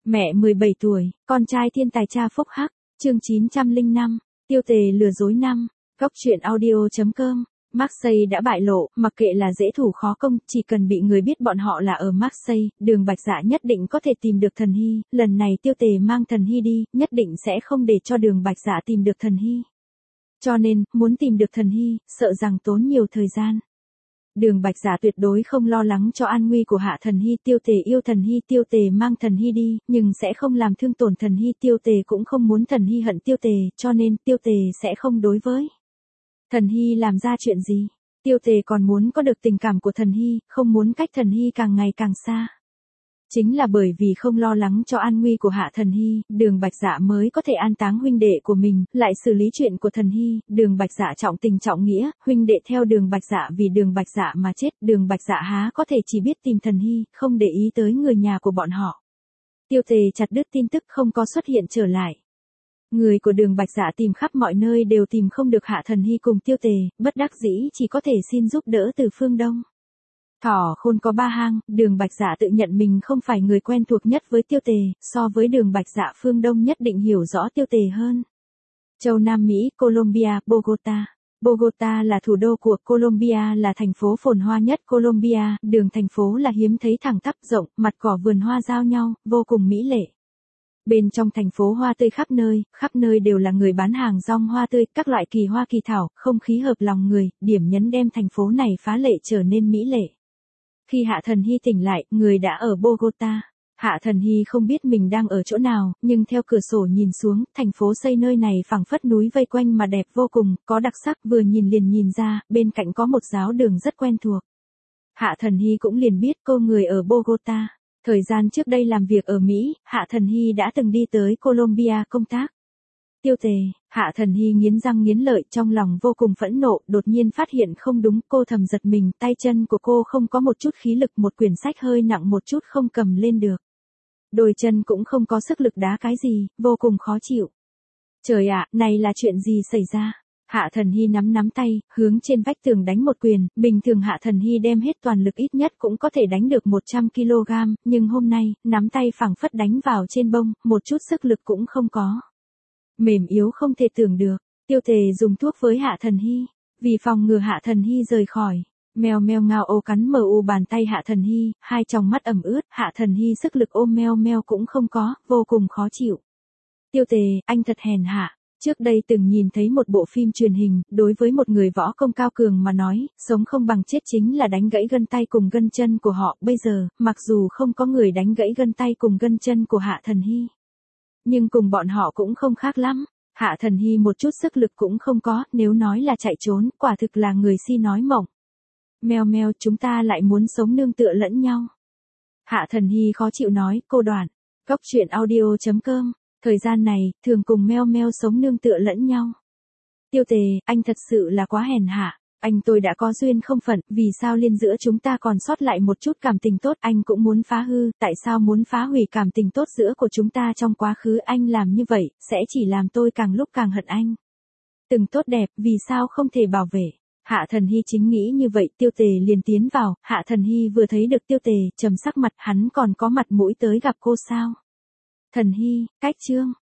Mẹ 17 tuổi, con trai thiên tài cha phúc hắc, chương 905, tiêu tề lừa dối năm, góc truyện audio.com. Marseille đã bại lộ, mặc kệ là dễ thủ khó công, chỉ cần bị người biết bọn họ là ở Marseille, Đường Bạch Dạ nhất định có thể tìm được Thần Hy, lần này tiêu tề mang Thần Hy đi, nhất định sẽ không để cho Đường Bạch Dạ tìm được Thần Hy. Cho nên, muốn tìm được Thần Hy, sợ rằng tốn nhiều thời gian. Đường Bạch Dạ tuyệt đối không lo lắng cho an nguy của Hạ Thần Hy, tiêu tề yêu Thần Hy, tiêu tề mang Thần Hy đi, nhưng sẽ không làm thương tổn Thần Hy, tiêu tề cũng không muốn Thần Hy hận tiêu tề, cho nên tiêu tề sẽ không đối với Thần Hy làm ra chuyện gì. Tiêu tề còn muốn có được tình cảm của Thần Hy, không muốn cách Thần Hy càng ngày càng xa. Chính là bởi vì không lo lắng cho an nguy của Hạ Thần Hy, Đường Bạch Dạ mới có thể an táng huynh đệ của mình, lại xử lý chuyện của Thần Hy. Đường Bạch Dạ trọng tình trọng nghĩa, huynh đệ theo Đường Bạch Dạ vì Đường Bạch Dạ mà chết, Đường Bạch Dạ há có thể chỉ biết tìm Thần Hy, không để ý tới người nhà của bọn họ. Tiêu tề chặt đứt tin tức không có xuất hiện trở lại. Người của Đường Bạch Dạ tìm khắp mọi nơi đều tìm không được Hạ Thần Hy cùng tiêu tề, bất đắc dĩ chỉ có thể xin giúp đỡ từ phương Đông. Thỏ khôn có ba hang, Đường Bạch Dạ tự nhận mình không phải người quen thuộc nhất với tiêu tề, so với Đường Bạch Dạ phương Đông nhất định hiểu rõ tiêu tề hơn. Châu Nam Mỹ, Colombia, Bogota. Bogota là thủ đô của Colombia, là thành phố phồn hoa nhất Colombia, đường thành phố là hiếm thấy thẳng tắp rộng, mặt cỏ vườn hoa giao nhau, vô cùng mỹ lệ. Bên trong thành phố hoa tươi khắp nơi đều là người bán hàng rong hoa tươi, các loại kỳ hoa kỳ thảo, không khí hợp lòng người, điểm nhấn đem thành phố này phá lệ trở nên mỹ lệ. Khi Hạ Thần Hy tỉnh lại, người đã ở Bogota. Hạ Thần Hy không biết mình đang ở chỗ nào, nhưng theo cửa sổ nhìn xuống, thành phố xây nơi này phẳng phất núi vây quanh mà đẹp vô cùng, có đặc sắc, vừa nhìn liền nhìn ra, bên cạnh có một giáo đường rất quen thuộc. Hạ Thần Hy cũng liền biết cô người ở Bogota. Thời gian trước đây làm việc ở Mỹ, Hạ Thần Hy đã từng đi tới Colombia công tác. Tiêu tề, Hạ Thần Hy nghiến răng nghiến lợi, trong lòng vô cùng phẫn nộ, đột nhiên phát hiện không đúng, cô thầm giật mình, tay chân của cô không có một chút khí lực, một quyển sách hơi nặng một chút không cầm lên được. Đôi chân cũng không có sức lực đá cái gì, vô cùng khó chịu. Trời ạ, này là chuyện gì xảy ra? Hạ Thần Hy nắm tay, hướng trên vách tường đánh một quyền, bình thường Hạ Thần Hy đem hết toàn lực ít nhất cũng có thể đánh được 100 kg, nhưng hôm nay, nắm tay phẳng phất đánh vào trên bông, một chút sức lực cũng không có. Mềm yếu không thể tưởng được, tiêu tề dùng thuốc với Hạ Thần Hy, vì phòng ngừa Hạ Thần Hy rời khỏi. Mèo mèo ngao ô cắn bàn tay Hạ Thần Hy, hai tròng mắt ẩm ướt, Hạ Thần Hy sức lực ôm mèo cũng không có, vô cùng khó chịu. Tiêu tề, anh thật hèn hạ. Trước đây từng nhìn thấy một bộ phim truyền hình, đối với một người võ công cao cường mà nói, sống không bằng chết chính là đánh gãy gân tay cùng gân chân của họ. Bây giờ, mặc dù không có người đánh gãy gân tay cùng gân chân của Hạ Thần Hy, nhưng cùng bọn họ cũng không khác lắm. Hạ Thần Hy một chút sức lực cũng không có, nếu nói là chạy trốn, quả thực là người si nói mộng. Mèo, chúng ta lại muốn sống nương tựa lẫn nhau. Hạ Thần Hy khó chịu nói, cô Đoạn. Góc truyện audio.com. Thời gian này, thường cùng mèo sống nương tựa lẫn nhau. Tiêu tề, anh thật sự là quá hèn hạ. Anh tôi đã có duyên không phận, vì sao liên giữa chúng ta còn sót lại một chút cảm tình tốt, anh cũng muốn phá hư, tại sao muốn phá hủy cảm tình tốt giữa của chúng ta trong quá khứ, anh làm như vậy, sẽ chỉ làm tôi càng lúc càng hận anh. Từng tốt đẹp, vì sao không thể bảo vệ. Hạ Thần Hy chính nghĩ như vậy, tiêu tề liền tiến vào, Hạ Thần Hy vừa thấy được tiêu tề, trầm sắc mặt, hắn còn có mặt mũi tới gặp cô sao. Thần Hy, cách chương.